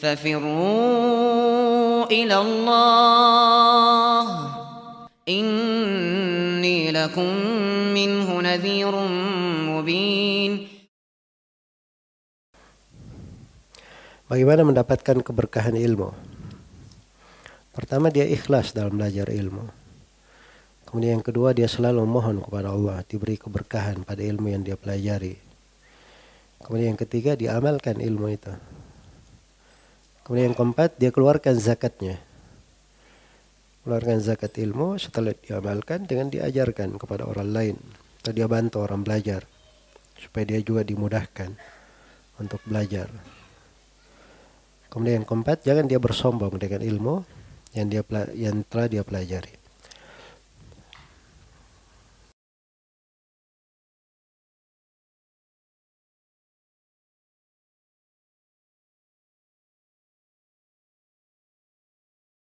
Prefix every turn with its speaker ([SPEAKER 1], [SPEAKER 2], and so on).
[SPEAKER 1] ففروا إلى الله إني لكم منه نذير مبين.
[SPEAKER 2] Bagaimana mendapatkan keberkahan ilmu? Pertama, dia ikhlas dalam belajar ilmu. Kemudian yang kedua, dia selalu mohon kepada Allah diberi keberkahan pada ilmu yang dia pelajari. Kemudian yang ketiga, dia amalkan ilmu itu. Kemudian yang keempat, dia keluarkan zakatnya. Keluarkan zakat ilmu setelah diamalkan dengan diajarkan kepada orang lain. Atau dia bantu orang belajar supaya dia juga dimudahkan untuk belajar. Kemudian yang keempat, jangan dia bersombong dengan ilmu yang telah dia pelajari.